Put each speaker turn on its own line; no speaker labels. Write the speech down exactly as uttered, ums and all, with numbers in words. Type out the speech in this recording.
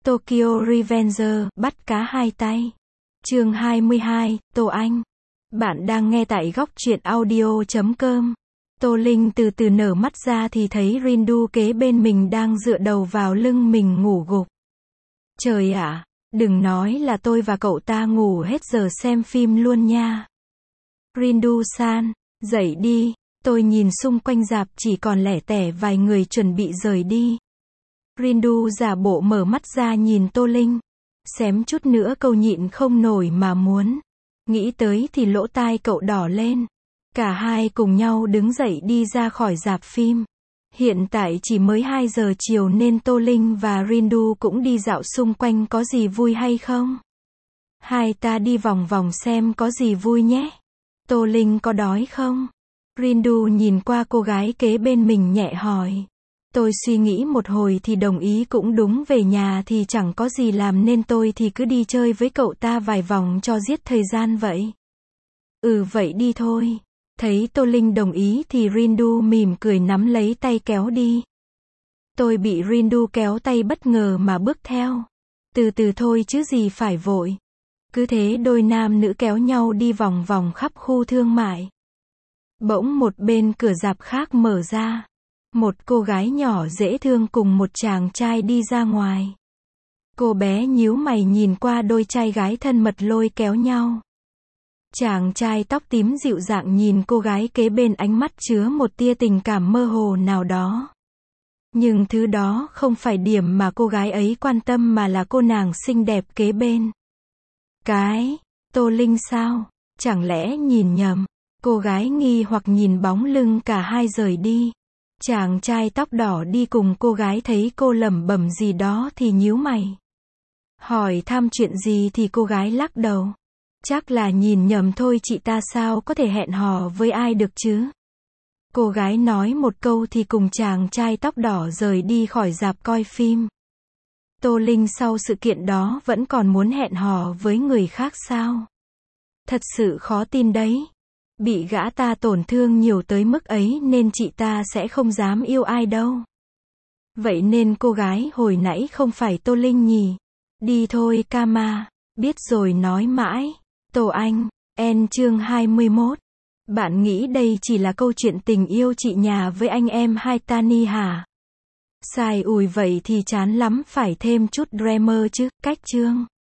Tokyo Revenger, bắt cá hai tay. Chương hai mươi hai, Tô Anh. Bạn đang nghe tại góc truyện audio chấm com. Tô Linh từ từ nở mắt ra thì thấy Rindu kế bên mình đang dựa đầu vào lưng mình ngủ gục. Trời ạ, đừng nói là tôi và cậu ta ngủ hết giờ xem phim luôn nha. Rindu-san, dậy đi. Tôi nhìn xung quanh rạp chỉ còn lẻ tẻ vài người chuẩn bị rời đi. Rindu giả bộ mở mắt ra nhìn Tô Linh. Xém chút nữa câu nhịn không nổi mà muốn. Nghĩ tới thì lỗ tai cậu đỏ lên. Cả hai cùng nhau đứng dậy đi ra khỏi rạp phim. Hiện tại chỉ mới hai giờ chiều nên Tô Linh và Rindu cũng đi dạo xung quanh có gì vui hay không. Hai ta đi vòng vòng xem có gì vui nhé. Tô Linh có đói không? Rindu nhìn qua cô gái kế bên mình nhẹ hỏi. Tôi suy nghĩ một hồi thì đồng ý cũng đúng, về nhà thì chẳng có gì làm nên tôi thì cứ đi chơi với cậu ta vài vòng cho giết thời gian vậy. Ừ vậy đi thôi. Thấy Tô Linh đồng ý thì Rindu mỉm cười nắm lấy tay kéo đi. Tôi bị Rindu kéo tay bất ngờ mà bước theo. Từ từ thôi chứ gì phải vội. Cứ thế đôi nam nữ kéo nhau đi vòng vòng khắp khu thương mại. Bỗng một bên cửa rạp khác mở ra. Một cô gái nhỏ dễ thương cùng một chàng trai đi ra ngoài. Cô bé nhíu mày nhìn qua đôi trai gái thân mật lôi kéo nhau. Chàng trai tóc tím dịu dàng nhìn cô gái kế bên, ánh mắt chứa một tia tình cảm mơ hồ nào đó. Nhưng thứ đó không phải điểm mà cô gái ấy quan tâm mà là cô nàng xinh đẹp kế bên. Cái, Tô Linh sao? Chẳng lẽ nhìn nhầm? Cô gái nghi hoặc nhìn bóng lưng cả hai rời đi. Chàng trai tóc đỏ đi cùng cô gái thấy cô lẩm bẩm gì đó thì nhíu mày. Hỏi thăm chuyện gì thì cô gái lắc đầu. Chắc là nhìn nhầm thôi, chị ta sao có thể hẹn hò với ai được chứ? Cô gái nói một câu thì cùng chàng trai tóc đỏ rời đi khỏi rạp coi phim. Tô Linh sau sự kiện đó vẫn còn muốn hẹn hò với người khác sao? Thật sự khó tin đấy. Bị gã ta tổn thương nhiều tới mức ấy nên chị ta sẽ không dám yêu ai đâu. Vậy nên cô gái hồi nãy không phải Tô Linh nhỉ? Đi thôi Kama. Biết rồi nói mãi. Tô Anh. En chương hai mươi mốt. Bạn nghĩ đây chỉ là câu chuyện tình yêu chị nhà với anh em hai Tani hả? Sai ủi vậy thì chán lắm, phải thêm chút drama chứ. Cách chương.